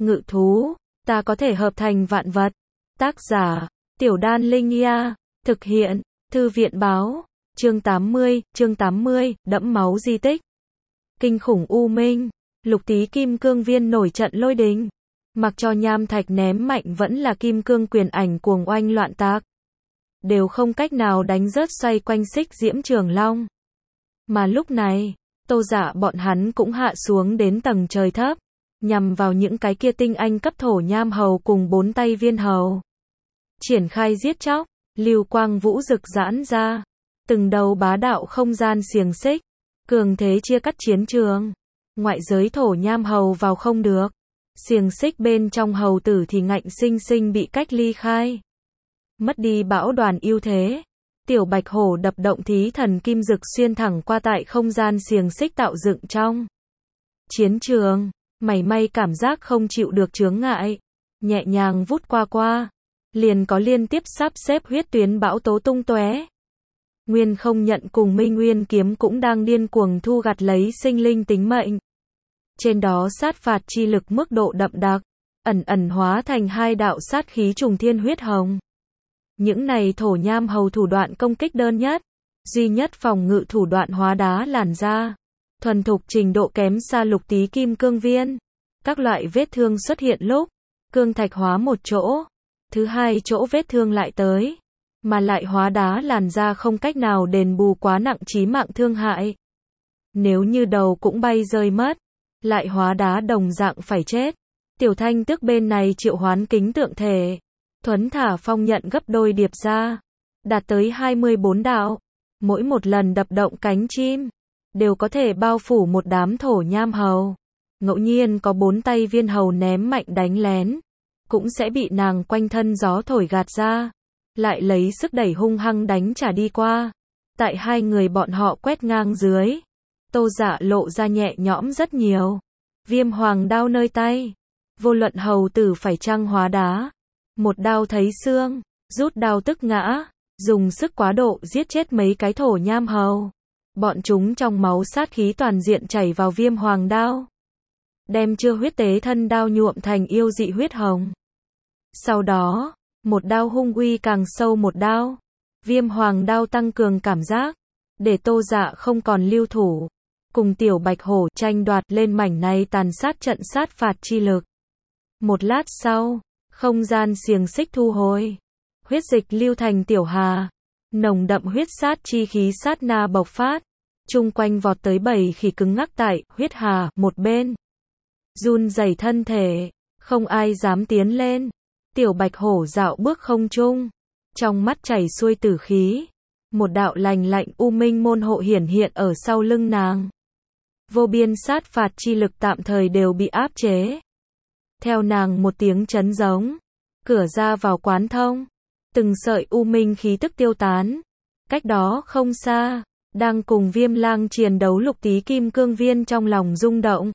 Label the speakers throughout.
Speaker 1: ngự thú, ta có thể hợp thành vạn vật. Tác giả, Tiểu Đan Linh Ia, thực hiện, Thư viện báo, chương 80, đẫm máu di tích. Kinh khủng U Minh, Lục Tý Kim Cương Viên nổi trận lôi đình. Mặc cho nham thạch ném mạnh vẫn là kim cương quyền ảnh cuồng oanh loạn tác. Đều không cách nào đánh rớt xoay quanh Xích Diễm Trường Long. Mà lúc này, Tô Dạ bọn hắn cũng hạ xuống đến tầng trời thấp, nhằm vào những cái kia tinh anh cấp thổ nham hầu cùng 4 tay viên hầu. Triển khai giết chóc, lưu quang vũ rực giãn ra, từng đầu bá đạo không gian xiềng xích, cường thế chia cắt chiến trường. Ngoại giới thổ nham hầu vào không được, xiềng xích bên trong hầu tử thì ngạnh sinh sinh bị cách ly khai. Mất đi bão đoàn ưu thế, tiểu bạch hổ đập động thí thần kim dực xuyên thẳng qua tại không gian xiềng xích tạo dựng trong chiến trường, mảy may cảm giác không chịu được chướng ngại, nhẹ nhàng vút qua, liền có liên tiếp sắp xếp huyết tuyến bão tố tung tóe. Nguyên Không Nhận cùng Minh Nguyên kiếm cũng đang điên cuồng thu gặt lấy sinh linh tính mệnh. Trên đó sát phạt chi lực mức độ đậm đặc, ẩn hóa thành hai đạo sát khí trùng thiên huyết hồng. Những này thổ nham hầu thủ đoạn công kích đơn nhất, duy nhất phòng ngự thủ đoạn hóa đá làn da, thuần thục trình độ kém xa Lục Tý Kim Cương Viên. Các loại vết thương xuất hiện lúc, cương thạch hóa một chỗ, thứ hai chỗ vết thương lại tới, mà lại hóa đá làn da không cách nào đền bù quá nặng chí mạng thương hại. Nếu như đầu cũng bay rơi mất, lại hóa đá đồng dạng phải chết. Tiểu Thanh Tước bên này triệu hoán kính tượng thể, thuấn thả phong nhận gấp đôi điệp ra, đạt tới 24 đạo, mỗi một lần đập động cánh chim, đều có thể bao phủ một đám thổ nham hầu. Ngẫu nhiên có 4 tay viên hầu ném mạnh đánh lén, cũng sẽ bị nàng quanh thân gió thổi gạt ra, lại lấy sức đẩy hung hăng đánh trả đi qua. Tại hai người bọn họ quét ngang dưới, Tô Dạ lộ ra nhẹ nhõm rất nhiều. Viêm hoàng đao nơi tay, vô luận hầu tử phải chăng hóa đá, một đao thấy xương, rút đao tức ngã, dùng sức quá độ giết chết mấy cái thổ nham hầu. Bọn chúng trong máu sát khí toàn diện chảy vào viêm hoàng đao, đem chưa huyết tế thân đao nhuộm thành yêu dị huyết hồng. Sau đó, một đao hung uy càng sâu một đao, viêm hoàng đao tăng cường cảm giác, để Tô Dạ không còn lưu thủ, cùng tiểu bạch hổ tranh đoạt lên mảnh này tàn sát trận sát phạt chi lực. Một lát sau, không gian xiềng xích thu hồi, huyết dịch lưu thành tiểu hà, nồng đậm huyết sát chi khí sát na bộc phát, chung quanh vọt tới 7 khỉ cứng ngắc tại huyết hà một bên, run rẩy thân thể, không ai dám tiến lên. Tiểu bạch hổ dạo bước không trung, trong mắt chảy xuôi tử khí, một đạo lành lạnh u minh môn hộ hiển hiện ở sau lưng nàng. Vô biên sát phạt chi lực tạm thời đều bị áp chế. Theo nàng một tiếng chấn giống, cửa ra vào quán thông, từng sợi u minh khí tức tiêu tán. Cách đó không xa, đang cùng Viêm Lang chiến đấu Lục Tý Kim Cương Viên trong lòng rung động.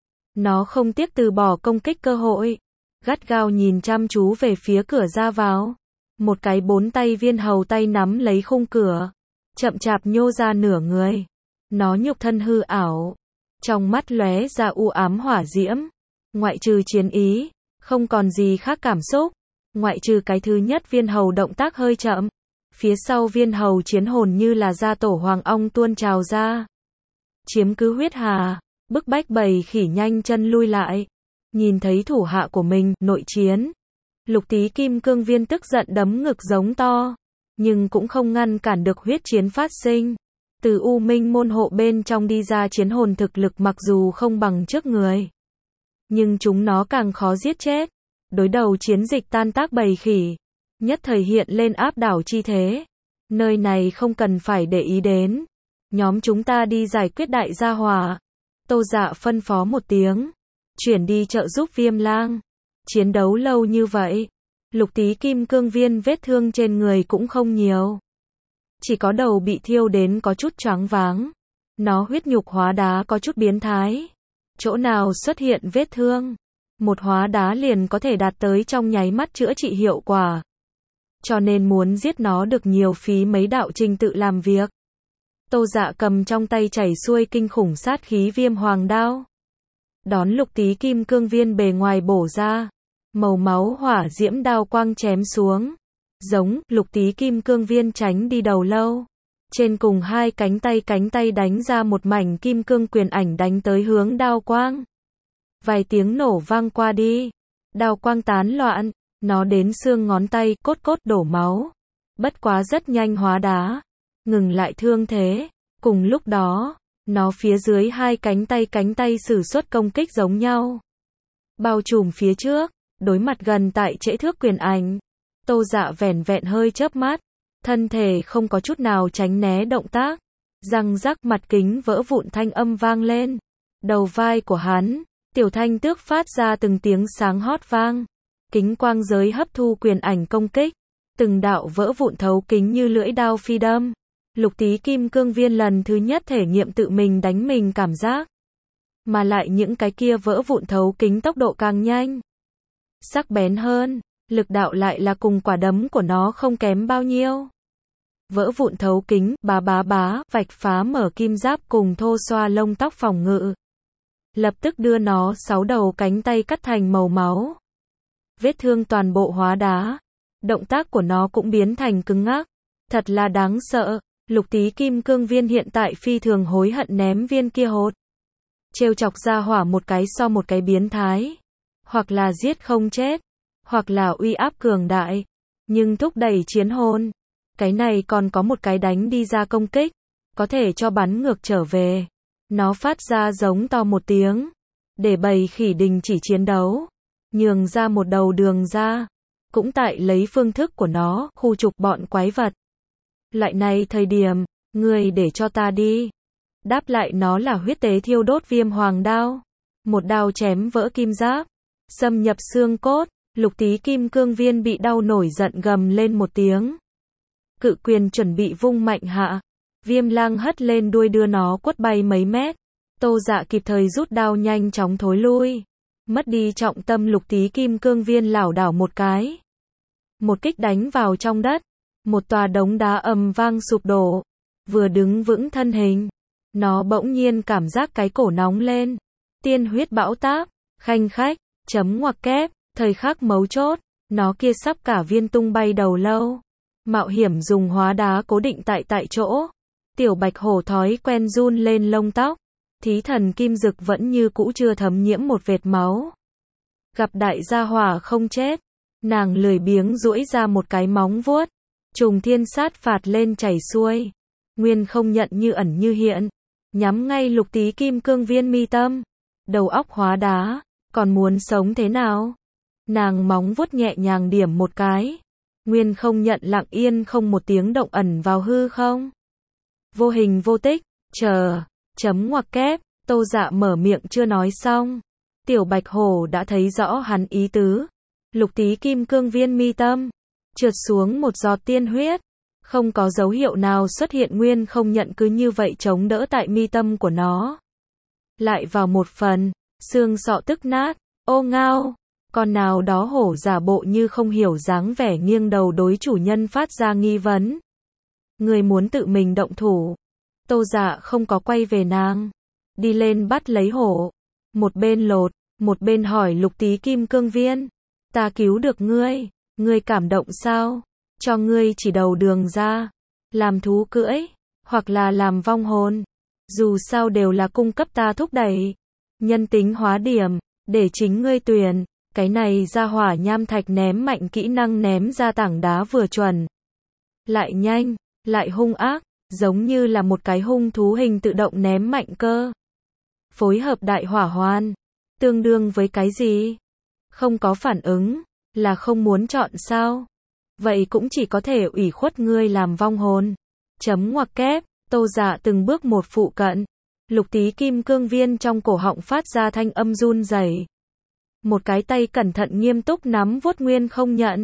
Speaker 1: Nó không tiếc từ bỏ công kích cơ hội, gắt gao nhìn chăm chú về phía cửa ra vào. Một cái 4 tay viên hầu tay nắm lấy khung cửa, chậm chạp nhô ra nửa người. Nó nhục thân hư ảo, trong mắt lóe ra u ám hỏa diễm, ngoại trừ chiến ý, không còn gì khác cảm xúc. Ngoại trừ cái thứ nhất viên hầu động tác hơi chậm, phía sau viên hầu chiến hồn như là gia tổ hoàng ong tuôn trào ra, chiếm cứ huyết hà, bức bách bầy khỉ nhanh chân lui lại. Nhìn thấy thủ hạ của mình nội chiến, Lục Tý Kim Cương Viên tức giận đấm ngực giống to, nhưng cũng không ngăn cản được huyết chiến phát sinh. Từ u minh môn hộ bên trong đi ra chiến hồn thực lực mặc dù không bằng trước người, nhưng chúng nó càng khó giết chết. Đối đầu chiến dịch tan tác bầy khỉ, nhất thời hiện lên áp đảo chi thế. Nơi này không cần phải để ý đến, nhóm chúng ta đi giải quyết đại gia hỏa. Tô Dạ phân phó một tiếng, chuyển đi trợ giúp Viêm Lang. Chiến đấu lâu như vậy, Lục Tý Kim Cương Viên vết thương trên người cũng không nhiều, chỉ có đầu bị thiêu đến có chút choáng váng. Nó huyết nhục hóa đá có chút biến thái, chỗ nào xuất hiện vết thương, một hóa đá liền có thể đạt tới trong nháy mắt chữa trị hiệu quả. Cho nên muốn giết nó được nhiều phí mấy đạo trình tự làm việc. Tô Dạ cầm trong tay chảy xuôi kinh khủng sát khí viêm hoàng đao, đón Lục Tý kim cương viên bề ngoài bổ ra. Màu máu hỏa diễm đao quang chém xuống. Giống, Lục Tý kim cương viên tránh đi đầu lâu. Trên cùng hai cánh tay đánh ra một mảnh kim cương quyền ảnh đánh tới hướng đao quang. Vài tiếng nổ vang qua đi. Đao quang tán loạn. Nó đến xương ngón tay, cốt đổ máu. Bất quá rất nhanh hóa đá. Ngừng lại thương thế. Cùng lúc đó, nó phía dưới hai cánh tay sử xuất công kích giống nhau. Bao trùm phía trước, đối mặt gần tại trễ thước quyền ảnh. Tô Dạ vẻn vẹn hơi chớp mắt. Thân thể không có chút nào tránh né động tác. Răng rắc mặt kính vỡ vụn thanh âm vang lên. Đầu vai của hắn, tiểu thanh tước phát ra từng tiếng sáng hót vang. Kính quang giới hấp thu quyền ảnh công kích. Từng đạo vỡ vụn thấu kính như lưỡi đao phi đâm. Lục Tý kim cương viên lần thứ nhất thể nghiệm tự mình đánh mình cảm giác. Mà lại những cái kia vỡ vụn thấu kính tốc độ càng nhanh. Sắc bén hơn, lực đạo lại là cùng quả đấm của nó không kém bao nhiêu. Vỡ vụn thấu kính, bá, vạch phá mở kim giáp cùng thô xoa lông tóc phòng ngự. Lập tức đưa nó 6 đầu cánh tay cắt thành màu máu. Vết thương toàn bộ hóa đá. Động tác của nó cũng biến thành cứng ngắc. Thật là đáng sợ. Lục Tý kim cương viên hiện tại phi thường hối hận ném viên kia hột. Trêu chọc ra hỏa một cái so một cái biến thái. Hoặc là giết không chết. Hoặc là uy áp cường đại. Nhưng thúc đẩy chiến hồn. Cái này còn có một cái đánh đi ra công kích. Có thể cho bắn ngược trở về. Nó phát ra giống to một tiếng. Để bầy khỉ đình chỉ chiến đấu. Nhường ra một đầu đường ra. Cũng tại lấy phương thức của nó, khu trục bọn quái vật. Loại này thời điểm, ngươi để cho ta đi. Đáp lại nó là huyết tế thiêu đốt viêm hoàng đao. Một đao chém vỡ kim giáp. Xâm nhập xương cốt. Lục Tý kim cương viên bị đau nổi giận gầm lên một tiếng. Cự quyền chuẩn bị vung mạnh hạ. Viêm lang hất lên đuôi đưa nó quất bay mấy mét. Tô Dạ kịp thời rút đao nhanh chóng thối lui. Mất đi trọng tâm Lục Tý kim cương viên lảo đảo một cái. Một kích đánh vào trong đất. Một tòa đống đá ầm vang sụp đổ. Vừa đứng vững thân hình. Nó bỗng nhiên cảm giác cái cổ nóng lên. Tiên huyết bão táp. Khanh khách. Chấm ngoặc kép. Thời khắc mấu chốt. Nó kia sắp cả viên tung bay đầu lâu. Mạo hiểm dùng hóa đá cố định tại chỗ. Tiểu bạch hổ thói quen run lên lông tóc. Thí thần kim dực vẫn như cũ chưa thấm nhiễm một vệt máu. Gặp đại gia hỏa không chết. Nàng lười biếng duỗi ra một cái móng vuốt. Trùng thiên sát phạt lên chảy xuôi. Nguyên không nhận như ẩn như hiện. Nhắm ngay Lục Tý kim cương viên mi tâm. Đầu óc hóa đá. Còn muốn sống thế nào? Nàng móng vuốt nhẹ nhàng điểm một cái. Nguyên không nhận lặng yên không một tiếng động ẩn vào hư không. Vô hình vô tích. Chờ. Chấm ngoặc kép. Tô Dạ mở miệng chưa nói xong. Tiểu bạch hổ đã thấy rõ hắn ý tứ. Lục Tý kim cương viên mi tâm. Trượt xuống một giọt tiên huyết. Không có dấu hiệu nào xuất hiện. Nguyên không nhận cứ như vậy chống đỡ tại mi tâm của nó. Lại vào một phần. Xương sọ tức nát. Ô ngao. Con nào đó hổ giả bộ như không hiểu dáng vẻ nghiêng đầu đối chủ nhân phát ra nghi vấn. Người muốn tự mình động thủ. Tô Dạ không có quay về nàng. Đi lên bắt lấy hổ. Một bên lột. Một bên hỏi Lục Tý kim cương viên. Ta cứu được ngươi. Ngươi cảm động sao? Cho ngươi chỉ đầu đường ra. Làm thú cưỡi. Hoặc là làm vong hồn. Dù sao đều là cung cấp ta thúc đẩy. Nhân tính hóa điểm. Để chính ngươi tuyển. Cái này ra hỏa nham thạch ném mạnh kỹ năng ném ra tảng đá vừa chuẩn. Lại nhanh. Lại hung ác. Giống như là một cái hung thú hình tự động ném mạnh cơ. Phối hợp đại hỏa hoan. Tương đương với cái gì? Không có phản ứng. Là không muốn chọn sao? Vậy cũng chỉ có thể ủy khuất ngươi làm vong hồn. Chấm ngoặc kép. Tô Dạ từng bước một phụ cận. Lục Tý kim cương viên trong cổ họng phát ra thanh âm run rẩy. Một cái tay cẩn thận nghiêm túc nắm vuốt Nguyên không nhận.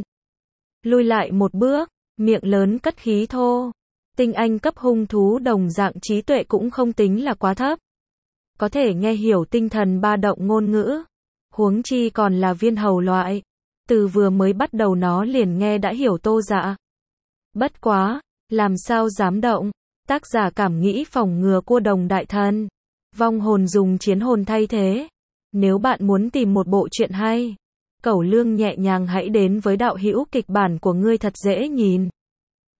Speaker 1: Lui lại một bước. Miệng lớn cất khí thô. Tinh anh cấp hung thú đồng dạng trí tuệ cũng không tính là quá thấp. Có thể nghe hiểu tinh thần ba động ngôn ngữ. Huống chi còn là viên hầu loại. Từ vừa mới bắt đầu nó liền nghe đã hiểu Tô Dạ. Bất quá, làm sao dám động. Tác giả cảm nghĩ phòng ngừa cua đồng đại thần. Vong hồn dùng chiến hồn thay thế. Nếu bạn muốn tìm một bộ truyện hay, cẩu lương nhẹ nhàng hãy đến với đạo hữu kịch bản của ngươi thật dễ nhìn.